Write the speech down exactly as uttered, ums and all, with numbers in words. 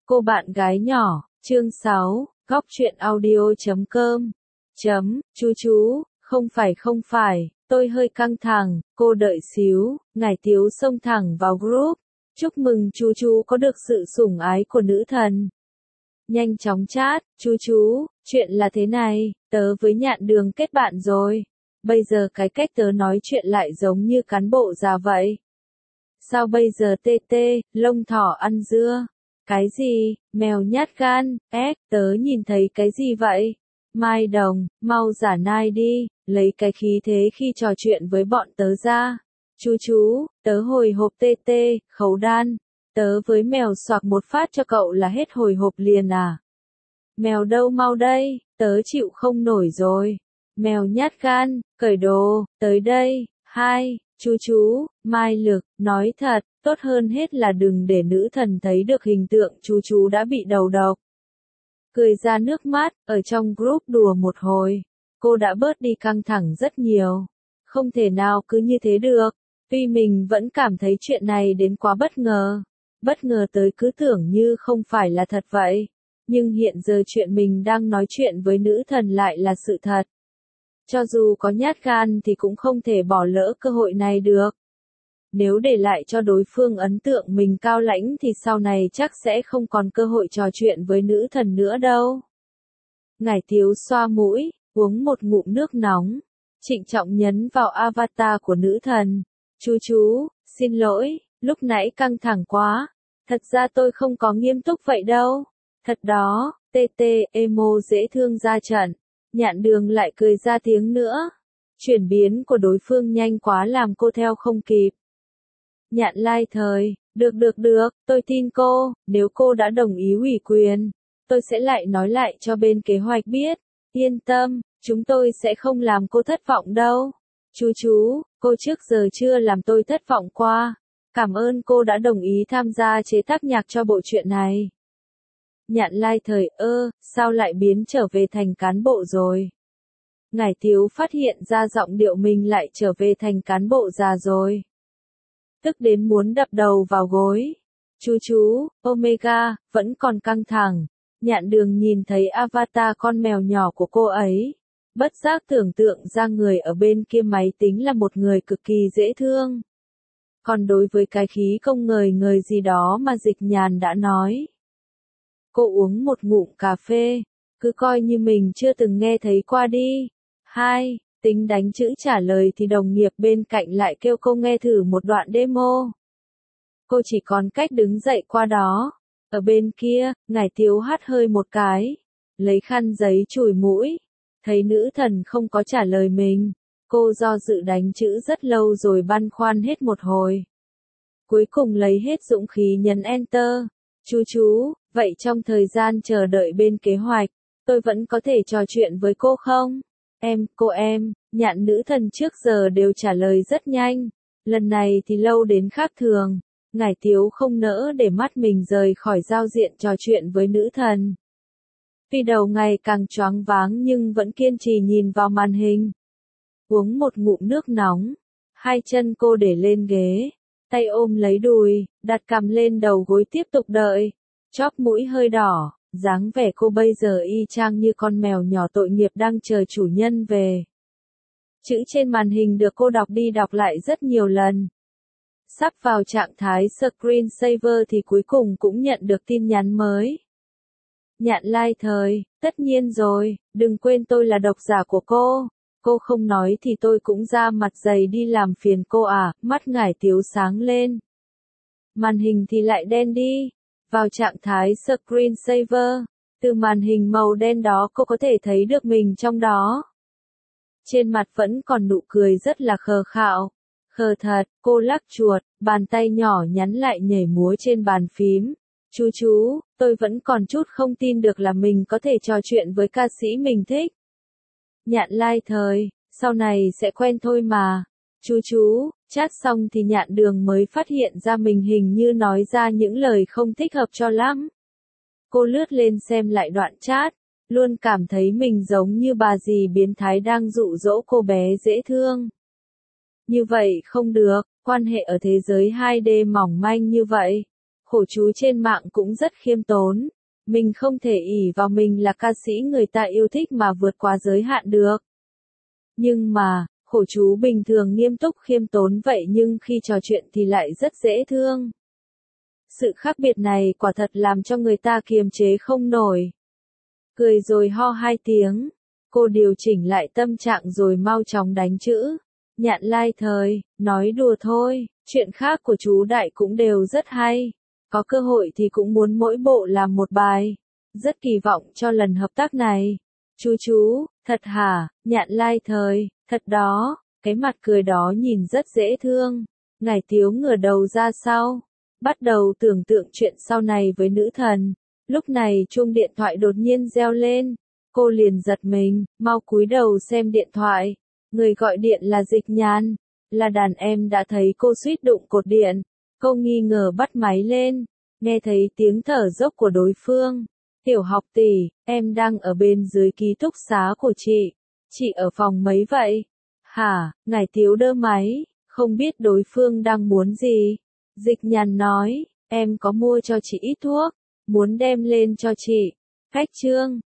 Cô bạn gái nhỏ, chương sáu, góc truyện audio chấm com. Chấm, chú chú, không phải không phải, tôi hơi căng thẳng, cô đợi xíu, ngải tiếu xông thẳng vào group. Chúc mừng chú chú có được sự sủng ái của nữ thần. Nhanh chóng chat, chú chú, chuyện là thế này, tớ với Nhạn Đường kết bạn rồi. Bây giờ cái cách tớ nói chuyện lại giống như cán bộ già vậy. Sao bây giờ tê tê, lông thỏ ăn dưa? Cái gì, mèo nhát gan, ếch, tớ nhìn thấy cái gì vậy? Mai Đồng, mau giả nai đi, lấy cái khí thế khi trò chuyện với bọn tớ ra. Chú chú, tớ hồi hộp tê tê, khấu đan. Tớ với mèo xoạc một phát cho cậu là hết hồi hộp liền à? Mèo đâu mau đây, tớ chịu không nổi rồi. Mèo nhát gan, cởi đồ, tới đây, hai, chú chú, Mai Lực, nói thật, tốt hơn hết là đừng để nữ thần thấy được hình tượng chú chú đã bị đầu độc. Cười ra nước mắt, ở trong group đùa một hồi, cô đã bớt đi căng thẳng rất nhiều. Không thể nào cứ như thế được, tuy mình vẫn cảm thấy chuyện này đến quá bất ngờ. Bất ngờ tới cứ tưởng như không phải là thật vậy. Nhưng hiện giờ chuyện mình đang nói chuyện với nữ thần lại là sự thật. Cho dù có nhát gan thì cũng không thể bỏ lỡ cơ hội này được. Nếu để lại cho đối phương ấn tượng mình cao lãnh thì sau này chắc sẽ không còn cơ hội trò chuyện với nữ thần nữa đâu. Ngải Tiếu xoa mũi, uống một ngụm nước nóng. Trịnh trọng nhấn vào avatar của nữ thần. Chú chú, xin lỗi, lúc nãy căng thẳng quá. Thật ra tôi không có nghiêm túc vậy đâu. Thật đó, tê tê, emo dễ thương ra trận. Nhạn Đường lại cười ra tiếng nữa. Chuyển biến của đối phương nhanh quá làm cô theo không kịp. Nhạn Lai thời, được được được, tôi tin cô, nếu cô đã đồng ý ủy quyền, tôi sẽ lại nói lại cho bên kế hoạch biết. Yên tâm, chúng tôi sẽ không làm cô thất vọng đâu. Chú chú, cô trước giờ chưa làm tôi thất vọng qua. Cảm ơn cô đã đồng ý tham gia chế tác nhạc cho bộ truyện này. Nhạn Lai thời ơ, sao lại biến trở về thành cán bộ rồi? Ngải Tiếu phát hiện ra giọng điệu mình lại trở về thành cán bộ già rồi. Tức đến muốn đập đầu vào gối. Chú chú, Omega, vẫn còn căng thẳng. Nhạn Đường nhìn thấy avatar con mèo nhỏ của cô ấy. Bất giác tưởng tượng ra người ở bên kia máy tính là một người cực kỳ dễ thương. Còn đối với cái khí công ngời ngời gì đó mà Dịch Nhàn đã nói. Cô uống một ngụm cà phê, cứ coi như mình chưa từng nghe thấy qua đi. Hai, tính đánh chữ trả lời thì đồng nghiệp bên cạnh lại kêu cô nghe thử một đoạn demo. Cô chỉ còn cách đứng dậy qua đó. Ở bên kia, Ngải Tiếu hắt hơi một cái, lấy khăn giấy chùi mũi. Thấy nữ thần không có trả lời mình, cô do dự đánh chữ rất lâu rồi băn khoăn hết một hồi. Cuối cùng lấy hết dũng khí nhấn Enter. Chú chú, vậy trong thời gian chờ đợi bên kế hoạch, tôi vẫn có thể trò chuyện với cô không? Em, cô em, Nhạn nữ thần trước giờ đều trả lời rất nhanh. Lần này thì lâu đến khác thường. Ngải Tiếu không nỡ để mắt mình rời khỏi giao diện trò chuyện với nữ thần. Vì đầu ngày càng choáng váng nhưng vẫn kiên trì nhìn vào màn hình. Uống một ngụm nước nóng. Hai chân cô để lên ghế. Tay ôm lấy đùi, đặt cằm lên đầu gối tiếp tục đợi. Chóp mũi hơi đỏ, dáng vẻ cô bây giờ y chang như con mèo nhỏ tội nghiệp đang chờ chủ nhân về. Chữ trên màn hình được cô đọc đi đọc lại rất nhiều lần. Sắp vào trạng thái screensaver thì cuối cùng cũng nhận được tin nhắn mới. Nhạn Lai thời, tất nhiên rồi, đừng quên tôi là độc giả của cô. Cô không nói thì tôi cũng ra mặt dày đi làm phiền cô à, mắt Ngải Tiếu sáng lên. Màn hình thì lại đen đi. Vào trạng thái screensaver, từ màn hình màu đen đó cô có thể thấy được mình trong đó. Trên mặt vẫn còn nụ cười rất là khờ khạo. Khờ thật, cô lắc chuột, bàn tay nhỏ nhắn lại nhảy múa trên bàn phím. Chú chú, tôi vẫn còn chút không tin được là mình có thể trò chuyện với ca sĩ mình thích. Nhạn Lai thời, sau này sẽ quen thôi mà. Chú chú, chat xong thì Nhạn Đường mới phát hiện ra mình hình như nói ra những lời không thích hợp cho lắm. Cô lướt lên xem lại đoạn chat, luôn cảm thấy mình giống như bà dì biến thái đang dụ dỗ cô bé dễ thương. Như vậy không được, quan hệ ở thế giới hai D mỏng manh như vậy. Khổ chú trên mạng cũng rất khiêm tốn. Mình không thể ỷ vào mình là ca sĩ người ta yêu thích mà vượt quá giới hạn được. Nhưng mà, khổ chú bình thường nghiêm túc khiêm tốn vậy nhưng khi trò chuyện thì lại rất dễ thương. Sự khác biệt này quả thật làm cho người ta kiềm chế không nổi. Cười rồi ho hai tiếng. Cô điều chỉnh lại tâm trạng rồi mau chóng đánh chữ. Nhạn lai thời, nói đùa thôi, chuyện khác của chú Đại cũng đều rất hay. Có cơ hội thì cũng muốn mỗi bộ làm một bài. Rất kỳ vọng cho lần hợp tác này. Chú chú, thật hả, nhạn lai thời, thật đó, cái mặt cười đó nhìn rất dễ thương. Ngải Tiếu ngửa đầu ra sau, bắt đầu tưởng tượng chuyện sau này với nữ thần. Lúc này chuông điện thoại đột nhiên reo lên. Cô liền giật mình, mau cúi đầu xem điện thoại. Người gọi điện là Dịch Nhàn. Là đàn em đã thấy cô suýt đụng cột điện. Cô nghi ngờ bắt máy lên. Nghe thấy tiếng thở dốc của đối phương. Tiểu học tỷ, em đang ở bên dưới ký túc xá của chị. Chị ở phòng mấy vậy? Hả, Ngải Tiếu đơ máy, không biết đối phương đang muốn gì. Dịch Nhàn nói, em có mua cho chị ít thuốc, muốn đem lên cho chị. Cách trương,